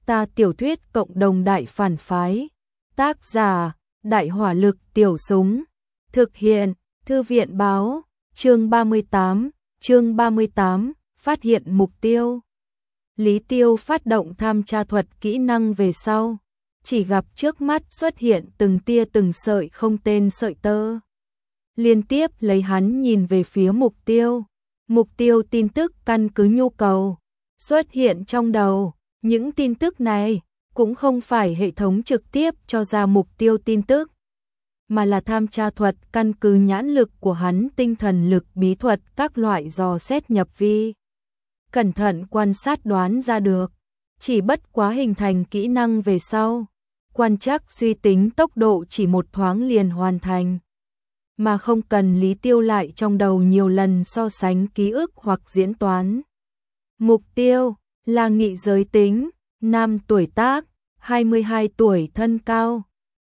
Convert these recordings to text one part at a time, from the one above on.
Ta tiểu thuyết cộng đồng đại phản phái. Tác giả, Đại hỏa lực tiểu súng. Thực hiện, Thư viện báo, chương 38, phát hiện mục tiêu. Lý Tiêu phát động tham tra thuật kỹ năng về sau, chỉ gặp trước mắt xuất hiện từng tia từng sợi không tên sợi tơ. Liên tiếp lấy hắn nhìn về phía mục tiêu tin tức căn cứ nhu cầu xuất hiện trong đầu. Những tin tức này cũng không phải hệ thống trực tiếp cho ra mục tiêu tin tức, mà là tham tra thuật căn cứ nhãn lực của hắn, tinh thần lực, bí thuật, các loại dò xét nhập vi. Cẩn thận quan sát đoán ra được, chỉ bất quá hình thành kỹ năng về sau, quan trắc suy tính tốc độ chỉ một thoáng liền hoàn thành, mà không cần Lý Tiêu lại trong đầu nhiều lần so sánh ký ức hoặc diễn toán. Mục tiêu là nghị giới tính, nam, tuổi tác 22 tuổi, thân cao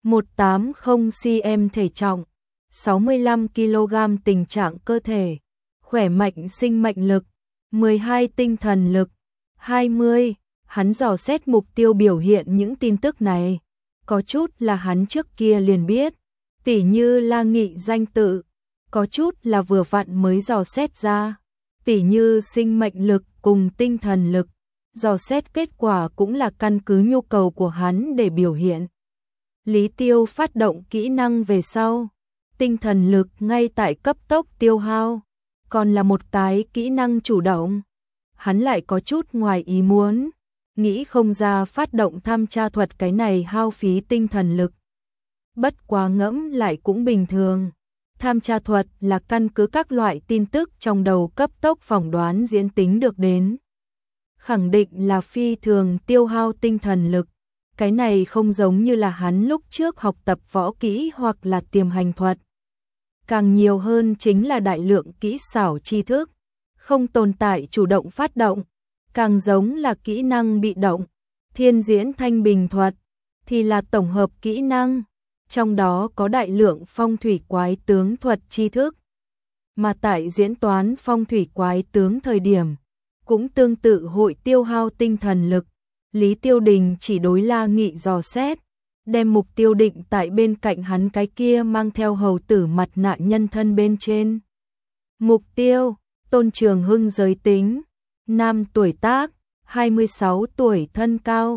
180cm, thể trọng 65 kg, tình trạng cơ thể khỏe mạnh, sinh mệnh lực 12, tinh thần lực 20. Hắn dò xét mục tiêu biểu hiện những tin tức này, có chút là hắn trước kia liền biết, tỉ như La Nghị danh tự, có chút là vừa vặn mới dò xét ra, tỉ như sinh mệnh lực cùng tinh thần lực. Dò xét kết quả cũng là căn cứ nhu cầu của hắn để biểu hiện. Lý Tiêu phát động kỹ năng về sau, tinh thần lực ngay tại cấp tốc tiêu hao, còn là một cái kỹ năng chủ động. Hắn lại có chút ngoài ý muốn, nghĩ không ra phát động tham tra thuật cái này hao phí tinh thần lực. Bất quá ngẫm lại cũng bình thường. Tham tra thuật là căn cứ các loại tin tức trong đầu cấp tốc phỏng đoán diễn tính được đến. Khẳng định là phi thường tiêu hao tinh thần lực. Cái này không giống như là hắn lúc trước học tập võ kỹ hoặc là tiềm hành thuật. Càng nhiều hơn chính là đại lượng kỹ xảo tri thức, không tồn tại chủ động phát động, càng giống là kỹ năng bị động. Thiên diễn thanh bình thuật thì là tổng hợp kỹ năng, trong đó có đại lượng phong thủy quái tướng thuật tri thức. Mà tại diễn toán phong thủy quái tướng thời điểm, cũng tương tự hội tiêu hao tinh thần lực. Lý Tiêu Đình chỉ đối La Nghị dò xét, đem mục tiêu định tại bên cạnh hắn cái kia mang theo hầu tử mặt nạ nhân thân bên trên. Mục tiêu, Tôn Trường Hưng, giới tính, nam, tuổi tác 26 tuổi, thân cao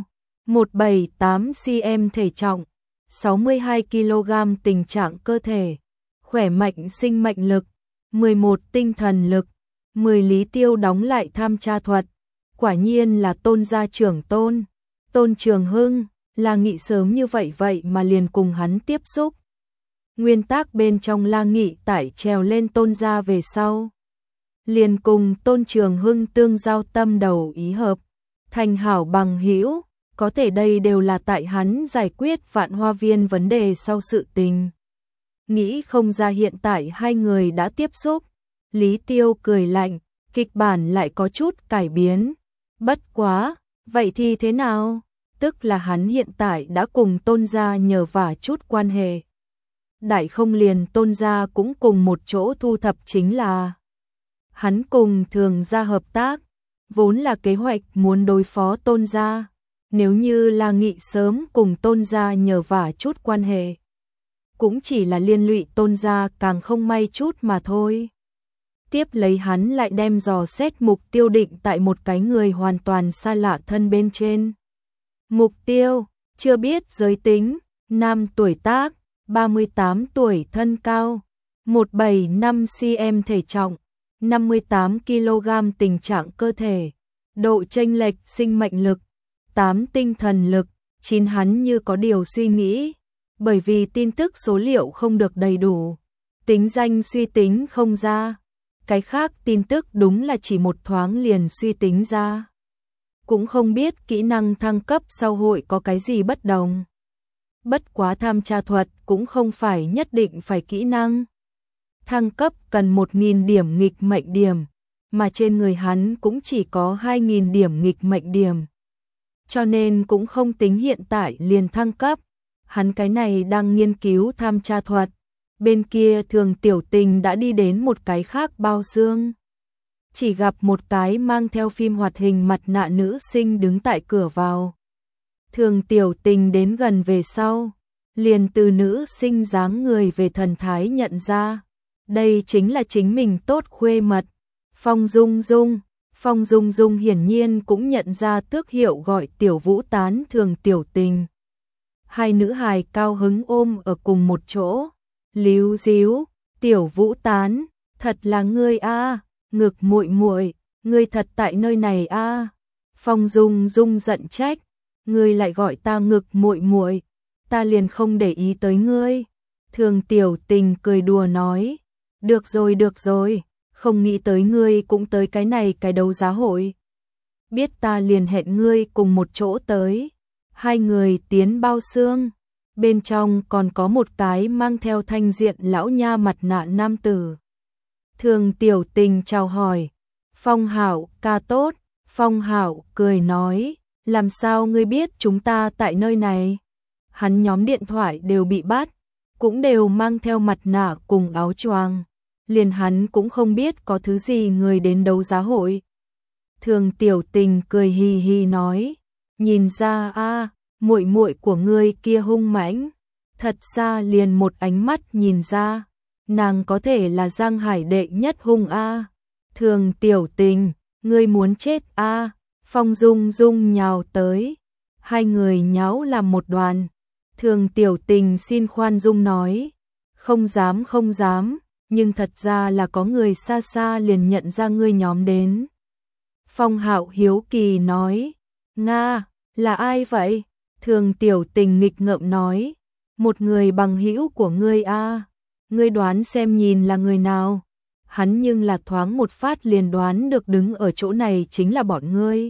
178cm, thể trọng 62 kg, tình trạng cơ thể khỏe mạnh, sinh mệnh lực 11, tinh thần lực 10. Lý Tiêu đóng lại tham tra thuật, quả nhiên là Tôn gia trưởng Tôn Trường Hưng. La Nghị sớm như vậy mà liền cùng hắn tiếp xúc. Nguyên tắc bên trong La Nghị tại trèo lên Tôn gia về sau, liền cùng Tôn Trường Hưng tương giao, tâm đầu ý hợp, thành hảo bằng hữu. Có thể đây đều là tại hắn giải quyết Vạn Hoa Viên vấn đề sau sự tình. Nghĩ không ra hiện tại hai người đã tiếp xúc. Lý Tiêu cười lạnh, kịch bản lại có chút cải biến. Bất quá, vậy thì thế nào? Tức là hắn hiện tại đã cùng Tôn gia nhờ vả chút quan hệ. Đại không liền Tôn gia cũng cùng một chỗ thu thập, chính là hắn cùng Thường gia hợp tác, vốn là kế hoạch muốn đối phó Tôn gia. Nếu như La Nghị sớm cùng Tôn gia nhờ vả chút quan hệ, cũng chỉ là liên lụy Tôn gia càng không may chút mà thôi. Tiếp lấy hắn lại đem dò xét mục tiêu định tại một cái người hoàn toàn xa lạ thân bên trên. Mục tiêu, chưa biết giới tính, nam, tuổi tác 38 tuổi, thân cao 175cm, thể trọng 58 kg, tình trạng cơ thể, độ chênh lệch, sinh mệnh lực 8, tinh thần lực 9. Hắn như có điều suy nghĩ, bởi vì tin tức số liệu không được đầy đủ, tính danh suy tính không ra. Cái khác tin tức đúng là chỉ một thoáng liền suy tính ra. Cũng không biết kỹ năng thăng cấp sau hội có cái gì bất đồng. Bất quá tham tra thuật cũng không phải nhất định phải kỹ năng. Thăng cấp cần 1000 điểm nghịch mệnh điểm, mà trên người hắn cũng chỉ có 2000 điểm nghịch mệnh điểm. Cho nên cũng không tính hiện tại liền thăng cấp. Hắn cái này đang nghiên cứu tham tra thuật. Bên kia Thường Tiểu Tình đã đi đến một cái khác bao xương. Chỉ gặp một cái mang theo phim hoạt hình mặt nạ nữ sinh đứng tại cửa vào. Thường Tiểu Tình đến gần về sau, liền từ nữ sinh dáng người về thần thái nhận ra, đây chính là chính mình tốt khuê mật, Phong Dung Dung. Phong Dung Dung hiển nhiên cũng nhận ra tước hiệu gọi Tiểu Vũ tán Thường Tiểu Tình. Hai nữ hài cao hứng ôm ở cùng một chỗ, líu díu, Tiểu Vũ tán, thật là ngươi a, ngực muội muội, ngươi thật tại nơi này a. Phong Dung Dung giận trách, ngươi lại gọi ta ngực muội muội, ta liền không để ý tới ngươi. Thường Tiểu Tình cười đùa nói, được rồi, không nghĩ tới ngươi cũng tới cái này cái đấu giá hội. Biết ta liền hẹn ngươi cùng một chỗ tới. Hai người tiến bao xương, bên trong còn có một cái mang theo thanh diện lão nha mặt nạ nam tử. Thường Tiểu Tình chào hỏi, Phong Hạo ca tốt. Phong Hạo cười nói, làm sao ngươi biết chúng ta tại nơi này? Hắn nhóm điện thoại đều bị bắt, cũng đều mang theo mặt nạ cùng áo choàng, liền hắn cũng không biết có thứ gì người đến đấu giá hội. Thường Tiểu Tình cười hì hì nói, nhìn ra a, muội muội của ngươi kia hung mãnh, thật ra liền một ánh mắt nhìn ra, nàng có thể là Giang Hải đệ nhất hung a. Thường Tiểu Tình, ngươi muốn chết a. Phong Dung Dung nhào tới, hai người nháo làm một đoàn. Thường Tiểu Tình xin khoan dung nói, không dám, nhưng thật ra là có người xa xa liền nhận ra ngươi nhóm đến. Phong Hạo hiếu kỳ nói, Nga, là ai vậy? Thường Tiểu Tình nghịch ngợm nói, một người bằng hữu của ngươi a. Ngươi đoán xem nhìn là người nào? Hắn nhưng là thoáng một phát liền đoán được đứng ở chỗ này chính là bọn ngươi.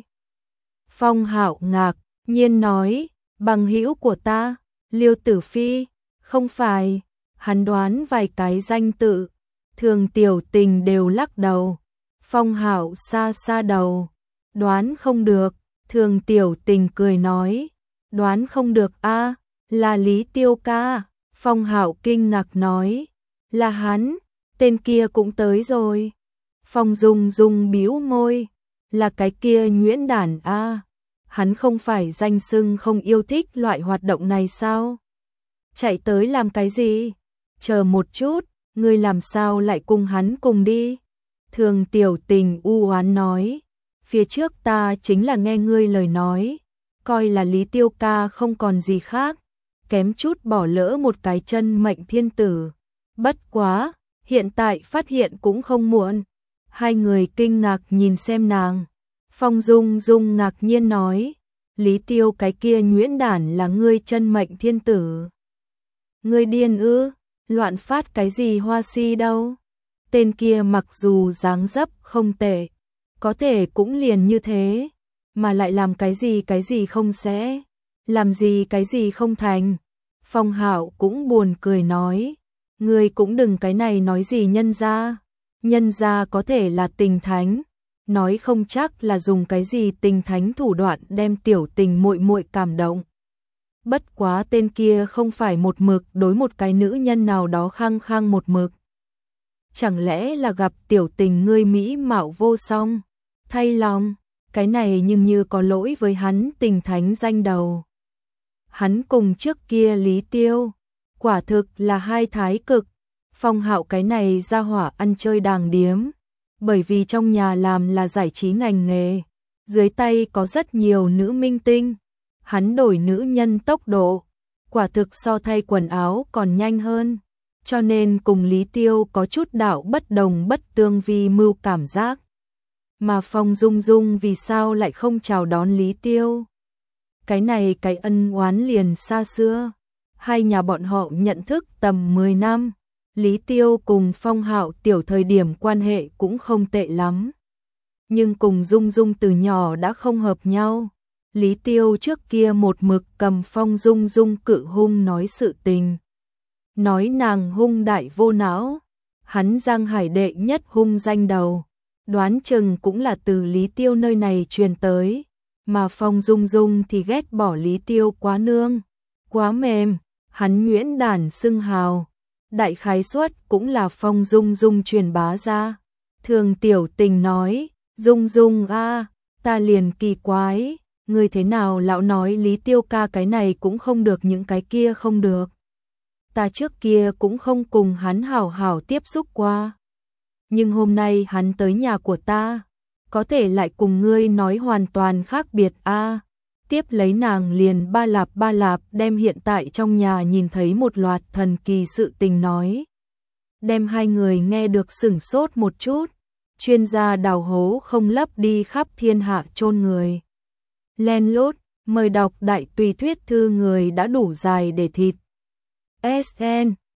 Phong Hạo ngạc nhiên nói, bằng hữu của ta, Liêu Tử Phi, không phải. Hắn đoán vài cái danh tự, Thường Tiểu Tình đều lắc đầu. Phong Hạo xa xa đầu, đoán không được. Thường Tiểu Tình cười nói, đoán không được a, là Lý Tiêu ca. Phong Hạo kinh ngạc nói, là hắn, tên kia cũng tới rồi. Phong Dung Dung bĩu môi, là cái kia nhuyễn đản a. Hắn không phải danh xưng không yêu thích loại hoạt động này sao? Chạy tới làm cái gì? Chờ một chút, ngươi làm sao lại cùng hắn cùng đi? Thường Tiểu Tình u oán nói, phía trước ta chính là nghe ngươi lời nói, coi là Lý Tiêu ca không còn gì khác, kém chút bỏ lỡ một cái chân mệnh thiên tử. Bất quá, hiện tại phát hiện cũng không muộn. Hai người kinh ngạc nhìn xem nàng. Phong Dung Dung ngạc nhiên nói, Lý Tiêu cái kia nhuyễn đản là ngươi chân mệnh thiên tử. Ngươi điên ư, loạn phát cái gì hoa si đâu. Tên kia mặc dù dáng dấp không tệ, có thể cũng liền như thế, mà lại làm cái gì không sẽ, làm gì cái gì không thành. Phong Hạo cũng buồn cười nói, ngươi cũng đừng cái này nói gì nhân ra có thể là tình thánh, nói không chắc là dùng cái gì tình thánh thủ đoạn đem Tiểu Tình muội muội cảm động. Bất quá tên kia không phải một mực đối một cái nữ nhân nào đó khăng khăng một mực. Chẳng lẽ là gặp Tiểu Tình ngươi mỹ mạo vô song, thay lòng, cái này nhưng như có lỗi với hắn tình thánh danh đầu. Hắn cùng trước kia Lý Tiêu, quả thực là hai thái cực. Phong Hạo cái này ra hỏa ăn chơi đàng điếm, bởi vì trong nhà làm là giải trí ngành nghề, dưới tay có rất nhiều nữ minh tinh, hắn đổi nữ nhân tốc độ, quả thực so thay quần áo còn nhanh hơn, cho nên cùng Lý Tiêu có chút đạo bất đồng bất tương vi mưu cảm giác. Mà Phong Dung Dung vì sao lại không chào đón Lý Tiêu? Cái này cái ân oán liền xa xưa, hai nhà bọn họ nhận thức tầm 10 năm. Lý Tiêu cùng Phong Hạo tiểu thời điểm quan hệ cũng không tệ lắm, nhưng cùng Dung Dung từ nhỏ đã không hợp nhau. Lý Tiêu trước kia một mực cầm Phong Dung Dung cự hung nói sự tình, nói nàng hung đại vô não, hắn Giang Hải đệ nhất hung danh đầu, đoán chừng cũng là từ Lý Tiêu nơi này truyền tới, mà Phong Dung Dung thì ghét bỏ Lý Tiêu quá nương, quá mềm, hắn nhuyễn đản xưng hào. Đại khái suất cũng là Phong Dung Dung truyền bá ra. Thường Tiểu Tình nói, Dung Dung a, ta liền kỳ quái, Người thế nào lão nói Lý Tiêu ca cái này cũng không được những cái kia không được. Ta trước kia cũng không cùng hắn hảo hảo tiếp xúc qua. Nhưng hôm nay hắn tới nhà của ta, có thể lại cùng ngươi nói hoàn toàn khác biệt a. Tiếp lấy nàng liền ba lạp đem hiện tại trong nhà nhìn thấy một loạt thần kỳ sự tình nói. Đem hai người nghe được sửng sốt một chút, chuyên gia đào hố không lấp đi khắp thiên hạ chôn người. Len lút, mời đọc đại tùy thuyết thư người đã đủ dài để thịt. SN